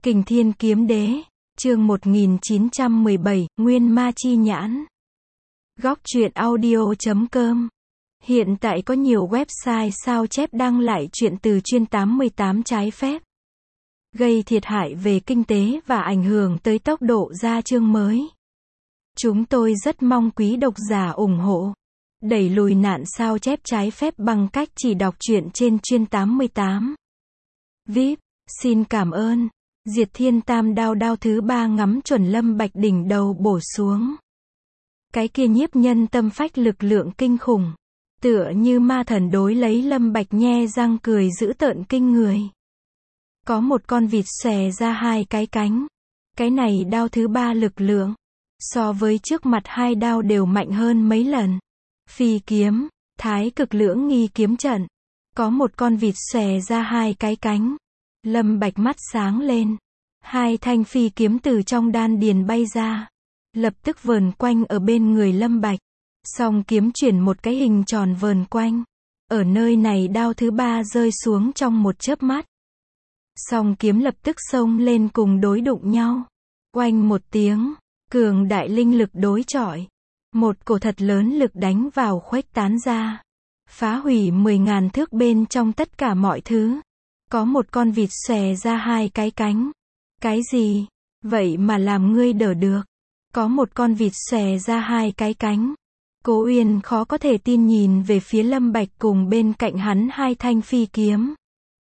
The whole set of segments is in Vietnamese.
Kình Thiên Kiếm Đế, chương 1917, Nguyên Ma Chi Nhãn. Góc truyện audio.com. Hiện tại có nhiều website sao chép đăng lại truyện từ chuyên 88 trái phép, gây thiệt hại về kinh tế và ảnh hưởng tới tốc độ ra chương mới. Chúng tôi rất mong quý độc giả ủng hộ, đẩy lùi nạn sao chép trái phép bằng cách chỉ đọc truyện trên chuyên 88. VIP, xin cảm ơn. Diệt Thiên Tam đao, đao thứ ba ngắm chuẩn Lâm Bạch đỉnh đầu bổ xuống. Cái kia nhiếp nhân tâm phách lực lượng kinh khủng, tựa như ma thần đối lấy Lâm Bạch nhe răng cười dữ tợn kinh người. Có một con vịt xòe ra hai cái cánh. Cái này đao thứ ba lực lượng, so với trước mặt hai đao đều mạnh hơn mấy lần. Phi kiếm, thái cực lưỡng nghi kiếm trận. Có một con vịt xòe ra hai cái cánh. Lâm Bạch mắt sáng lên. Hai thanh phi kiếm từ trong đan điền bay ra, lập tức vờn quanh ở bên người Lâm Bạch. Song kiếm chuyển một cái hình tròn vờn quanh. Ở nơi này đao thứ ba rơi xuống trong một chớp mắt. Song kiếm lập tức xông lên cùng đối đụng nhau. Oanh một tiếng, cường đại linh lực đối chọi. Một cổ thật lớn lực đánh vào khuếch tán ra, phá hủy 10.000 thước bên trong tất cả mọi thứ. Có một con vịt xòe ra hai cái cánh. Cái gì? Vậy mà làm ngươi đỡ được? Có một con vịt xòe ra hai cái cánh. Cố Uyên khó có thể tin nhìn về phía Lâm Bạch cùng bên cạnh hắn hai thanh phi kiếm.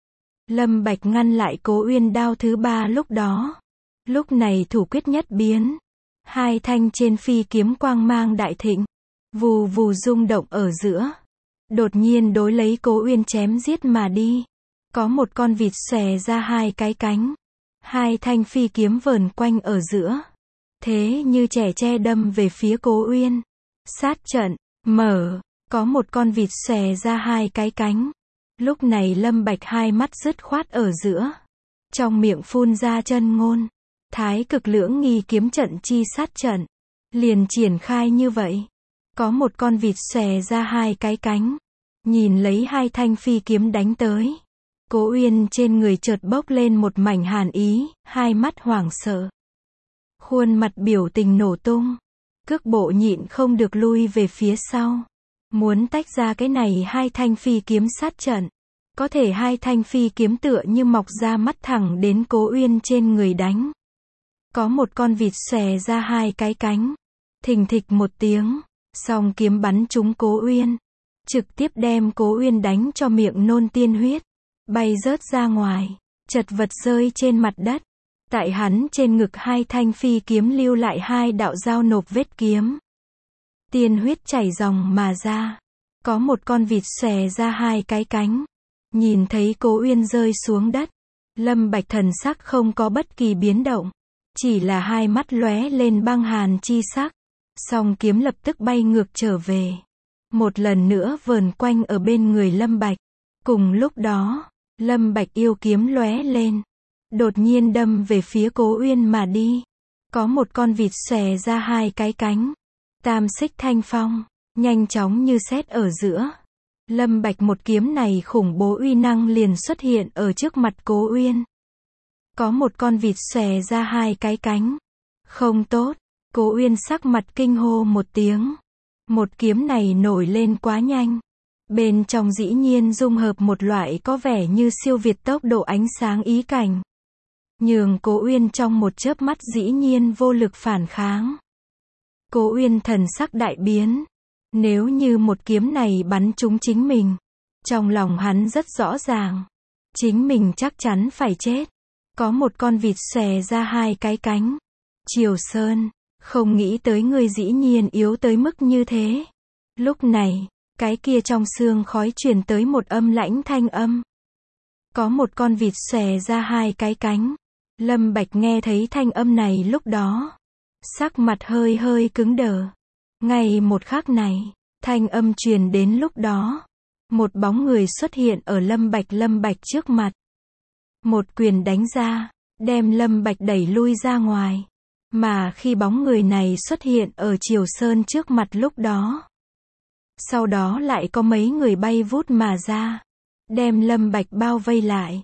Lâm Bạch ngăn lại Cố Uyên đao thứ ba lúc đó. Lúc này thủ quyết nhất biến. Hai thanh trên phi kiếm quang mang đại thịnh, vù vù rung động ở giữa. Đột nhiên đối lấy Cố Uyên chém giết mà đi. Có một con vịt xòe ra hai cái cánh. Hai thanh phi kiếm vờn quanh ở giữa. Thế như trẻ tre đâm về phía Cố Uyên. Sát trận, mở. Có một con vịt xòe ra hai cái cánh. Lúc này Lâm Bạch hai mắt dứt khoát ở giữa. Trong miệng phun ra chân ngôn. Thái cực lưỡng nghi kiếm trận chi sát trận. Liền triển khai như vậy. Có một con vịt xòe ra hai cái cánh. Nhìn lấy hai thanh phi kiếm đánh tới. Cố Uyên trên người chợt bốc lên một mảnh hàn ý, hai mắt hoảng sợ. Khuôn mặt biểu tình nổ tung. Cước bộ nhịn không được lui về phía sau. Muốn tách ra cái này hai thanh phi kiếm sát trận. Có thể hai thanh phi kiếm tựa như mọc ra mắt thẳng đến Cố Uyên trên người đánh. Có một con vịt xòe ra hai cái cánh. Thình thịch một tiếng, song kiếm bắn trúng Cố Uyên. Trực tiếp đem Cố Uyên đánh cho miệng nôn tiên huyết. Bay rớt ra ngoài, chật vật rơi trên mặt đất. Tại hắn trên ngực hai thanh phi kiếm lưu lại hai đạo dao nộp vết kiếm. Tiên huyết chảy ròng mà ra. Có một con vịt xòe ra hai cái cánh. Nhìn thấy Cố Uyên rơi xuống đất, Lâm Bạch thần sắc không có bất kỳ biến động. Chỉ là hai mắt lóe lên băng hàn chi sắc. Song kiếm lập tức bay ngược trở về. Một lần nữa vờn quanh ở bên người Lâm Bạch. Cùng lúc đó, Lâm Bạch yêu kiếm lóe lên. Đột nhiên đâm về phía Cố Uyên mà đi. Có một con vịt xòe ra hai cái cánh. Tam xích thanh phong, nhanh chóng như sét ở giữa. Lâm Bạch một kiếm này khủng bố uy năng liền xuất hiện ở trước mặt Cố Uyên. Có một con vịt xòe ra hai cái cánh. Không tốt, Cố Uyên sắc mặt kinh hô một tiếng. Một kiếm này nổi lên quá nhanh. Bên trong dĩ nhiên dung hợp một loại có vẻ như siêu việt tốc độ ánh sáng ý cảnh. Nhường Cố Uyên trong một chớp mắt dĩ nhiên vô lực phản kháng. Cố Uyên thần sắc đại biến. Nếu như một kiếm này bắn trúng chính mình, trong lòng hắn rất rõ ràng. Chính mình chắc chắn phải chết. Có một con vịt xòe ra hai cái cánh. Triều Sơn, không nghĩ tới ngươi dĩ nhiên yếu tới mức như thế. Lúc này, cái kia trong xương khói truyền tới một âm lãnh thanh âm. Có một con vịt xòe ra hai cái cánh. Lâm Bạch nghe thấy thanh âm này lúc đó. Sắc mặt hơi hơi cứng đờ. Ngay một khắc này, thanh âm truyền đến lúc đó. Một bóng người xuất hiện ở Lâm Bạch trước mặt. Một quyền đánh ra, đem Lâm Bạch đẩy lui ra ngoài. Mà khi bóng người này xuất hiện ở Triều Sơn trước mặt lúc đó. Sau đó lại có mấy người bay vút mà ra. Đem Lâm Bạch bao vây lại.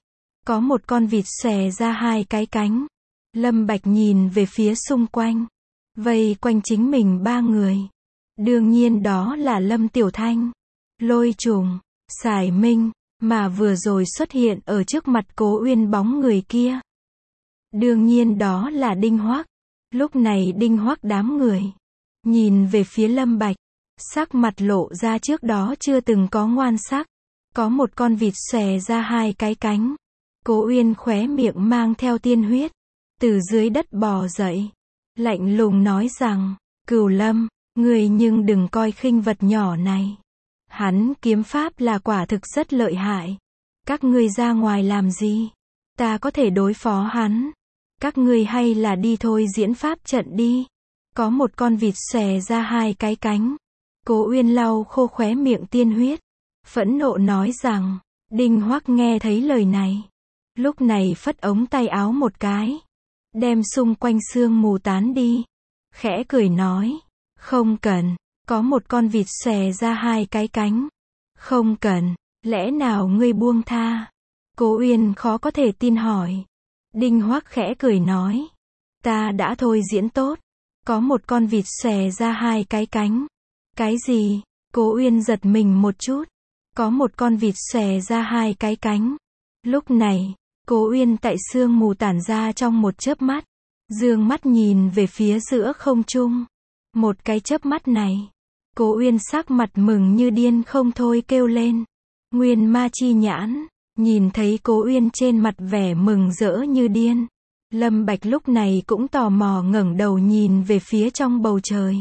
Có một con vịt xòe ra hai cái cánh. Lâm Bạch nhìn về phía xung quanh. Vây quanh chính mình ba người. Đương nhiên đó là Lâm Tiểu Thanh, Lôi Trùng, Sải Minh, mà vừa rồi xuất hiện ở trước mặt Cố Uyên bóng người kia. Đương nhiên đó là Đinh Hoắc. Lúc này Đinh Hoắc đám người nhìn về phía Lâm Bạch, sắc mặt lộ ra trước đó chưa từng có ngoan sắc. Có một con vịt xòe ra hai cái cánh. Cố Uyên khóe miệng mang theo tiên huyết, từ dưới đất bò dậy, lạnh lùng nói rằng, Cửu Lâm, ngươi nhưng đừng coi khinh vật nhỏ này. Hắn kiếm pháp là quả thực rất lợi hại. Các ngươi ra ngoài làm gì? Ta có thể đối phó hắn. Các ngươi hay là đi thôi diễn pháp trận đi. Có một con vịt xòe ra hai cái cánh. Cố Uyên lau khô khóe miệng tiên huyết, phẫn nộ nói rằng, Đinh Hoắc nghe thấy lời này, lúc này phất ống tay áo một cái, đem xung quanh sương mù tán đi, khẽ cười nói, không cần. Có một con vịt xòe ra hai cái cánh. Không cần, lẽ nào ngươi buông tha? Cố Uyên khó có thể tin hỏi. Đinh Hoắc khẽ cười nói, ta đã thôi diễn tốt. Có một con vịt xòe ra hai cái cánh. Cái gì? Cố Uyên giật mình một chút. Có một con vịt xòe ra hai cái cánh. Lúc này, Cố Uyên tại sương mù tản ra trong một chớp mắt, dương mắt nhìn về phía giữa không trung. Một cái chớp mắt này, Cố Uyên sắc mặt mừng như điên không thôi kêu lên, Nguyên Ma Chi Nhãn. Nhìn thấy Cố Uyên trên mặt vẻ mừng rỡ như điên, Lâm Bạch lúc này cũng tò mò ngẩng đầu nhìn về phía trong bầu trời.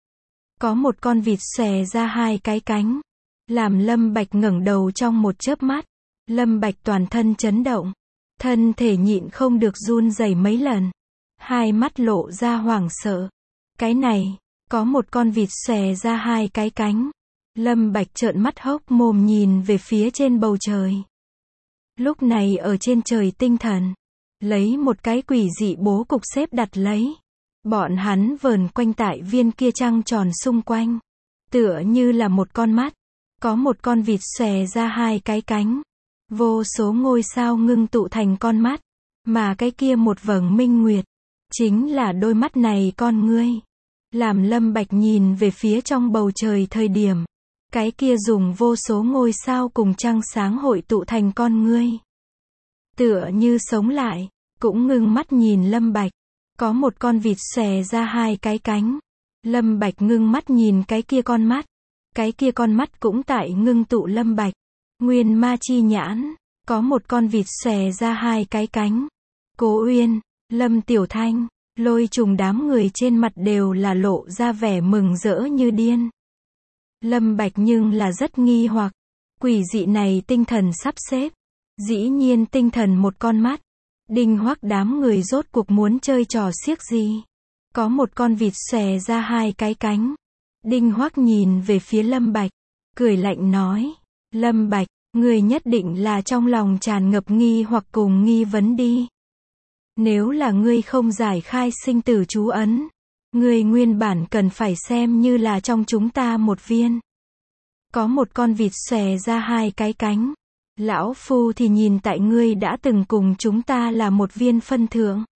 Có một con vịt xòe ra hai cái cánh, làm Lâm Bạch ngẩng đầu trong một chớp mắt. Lâm Bạch toàn thân chấn động, thân thể nhịn không được run rẩy mấy lần, hai mắt lộ ra hoảng sợ. Cái này, có một con vịt xòe ra hai cái cánh. Lâm Bạch trợn mắt hốc mồm nhìn về phía trên bầu trời. Lúc này ở trên trời tinh thần, lấy một cái quỷ dị bố cục xếp đặt lấy. Bọn hắn vờn quanh tại viên kia trăng tròn xung quanh, tựa như là một con mắt. Có một con vịt xòe ra hai cái cánh. Vô số ngôi sao ngưng tụ thành con mắt, mà cái kia một vầng minh nguyệt, chính là đôi mắt này con ngươi. Làm Lâm Bạch nhìn về phía trong bầu trời thời điểm, cái kia dùng vô số ngôi sao cùng trăng sáng hội tụ thành con ngươi, tựa như sống lại, cũng ngưng mắt nhìn Lâm Bạch. Có một con vịt xòe ra hai cái cánh. Lâm Bạch ngưng mắt nhìn cái kia con mắt. Cái kia con mắt cũng tại ngưng tụ Lâm Bạch. Nguyên Ma Chi Nhãn. Có một con vịt xòe ra hai cái cánh. Cố Uyên, Lâm Tiểu Thanh, Lôi Trùng đám người trên mặt đều là lộ ra vẻ mừng rỡ như điên. Lâm Bạch nhưng là rất nghi hoặc, quỷ dị này tinh thần sắp xếp, dĩ nhiên tinh thần một con mắt. Đinh Hoắc đám người rốt cuộc muốn chơi trò xiếc gì? Có một con vịt xòe ra hai cái cánh. Đinh Hoắc nhìn về phía Lâm Bạch, cười lạnh nói, Lâm Bạch, người nhất định là trong lòng tràn ngập nghi hoặc cùng nghi vấn đi. Nếu là ngươi không giải khai sinh tử chú ấn, ngươi nguyên bản cần phải xem như là trong chúng ta một viên. Có một con vịt xòe ra hai cái cánh. Lão Phu thì nhìn tại ngươi đã từng cùng chúng ta là một viên phân thượng.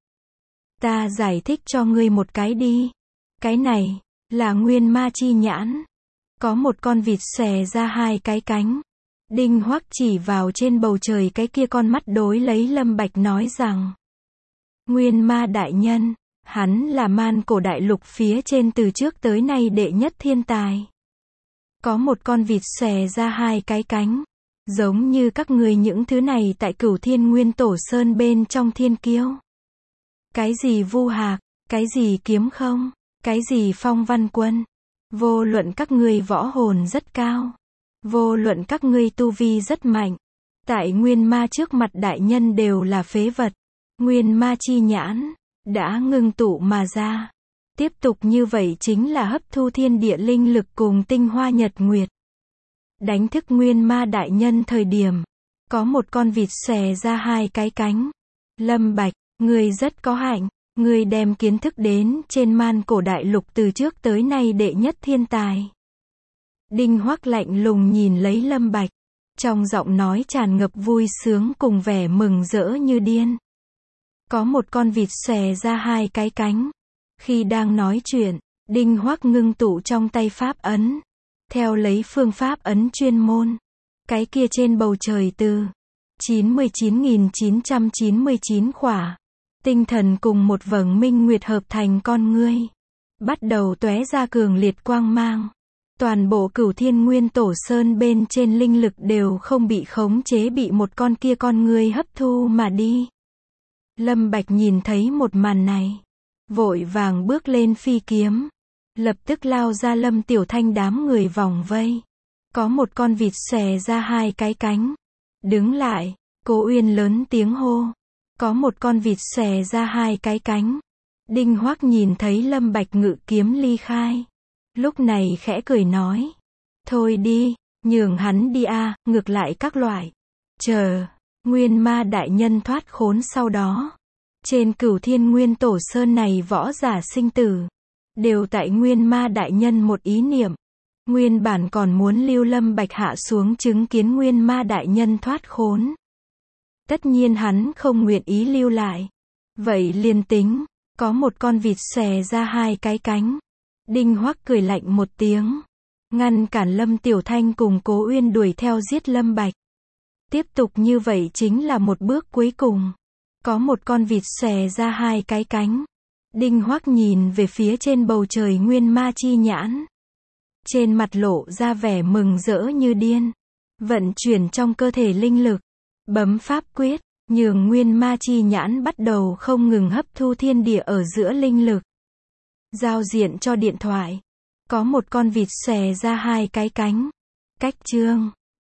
Ta giải thích cho ngươi một cái đi. Cái này, là Nguyên Ma Chi Nhãn. Có một con vịt xòe ra hai cái cánh. Đinh Hoắc chỉ vào trên bầu trời cái kia con mắt đối lấy Lâm Bạch nói rằng, Nguyên Ma Đại Nhân, hắn là man cổ đại lục phía trên từ trước tới nay đệ nhất thiên tài. Có một con vịt xòe ra hai cái cánh. Giống như các người những thứ này tại Cửu Thiên Nguyên Tổ Sơn bên trong thiên kiêu. Cái gì Vu Hạc, cái gì Kiếm Không, cái gì Phong Văn Quân. Vô luận các ngươi võ hồn rất cao, vô luận các ngươi tu vi rất mạnh, tại Nguyên Ma trước mặt đại nhân đều là phế vật. Nguyên Ma Chi Nhãn đã ngưng tụ mà ra. Tiếp tục như vậy chính là hấp thu thiên địa linh lực cùng tinh hoa nhật nguyệt. Đánh thức Nguyên Ma Đại Nhân thời điểm, có một con vịt xòe ra hai cái cánh. Lâm Bạch, ngươi rất có hạnh, ngươi đem kiến thức đến trên man cổ đại lục từ trước tới nay đệ nhất thiên tài. Đinh Hoắc lạnh lùng nhìn lấy Lâm Bạch, Trong giọng nói tràn ngập vui sướng cùng vẻ mừng rỡ như điên. Có một con vịt xòe ra hai cái cánh. Khi đang nói chuyện, Đinh Hoắc ngưng tụ trong tay pháp ấn. Theo lấy phương pháp ấn chuyên môn. Cái kia trên bầu trời từ 99.999 khỏa. Tinh thần cùng một vầng minh nguyệt hợp thành con ngươi. Bắt đầu tóe ra cường liệt quang mang. Toàn bộ Cửu Thiên Nguyên Tổ Sơn bên trên linh lực đều không bị khống chế bị một con kia con ngươi hấp thu mà đi. Lâm Bạch nhìn thấy một màn này. Vội vàng bước lên phi kiếm. Lập tức lao ra Lâm Tiểu Thanh đám người vòng vây. Có một con vịt xòe ra hai cái cánh. Đứng lại, Cố Uyên lớn tiếng hô. Có một con vịt xòe ra hai cái cánh. Đinh Hoắc nhìn thấy Lâm Bạch ngự kiếm ly khai. Lúc này khẽ cười nói. Thôi đi, nhường hắn đi a, ngược lại các loại. Chờ, Nguyên Ma đại nhân thoát khốn sau đó. Trên Cửu Thiên Nguyên Tổ Sơn này võ giả sinh tử. Đều tại Nguyên Ma đại nhân một ý niệm. Nguyên bản còn muốn lưu Lâm Bạch hạ xuống chứng kiến Nguyên Ma đại nhân thoát khốn. Tất nhiên hắn không nguyện ý lưu lại. Vậy liền tính, có một con vịt xòe ra hai cái cánh. Đinh Hoắc cười lạnh một tiếng. Ngăn cản Lâm Tiểu Thanh cùng Cố Uyên đuổi theo giết Lâm Bạch. Tiếp tục như vậy chính là một bước cuối cùng. Có một con vịt xòe ra hai cái cánh. Đinh Hoắc nhìn về phía trên bầu trời Nguyên Ma chi nhãn. Trên mặt lộ ra vẻ mừng rỡ như điên. Vận chuyển trong cơ thể linh lực. Bấm pháp quyết, nhường Nguyên Ma chi nhãn bắt đầu không ngừng hấp thu thiên địa ở giữa linh lực. Giao diện cho điện thoại. Có một con vịt xòe ra hai cái cánh. Cách chương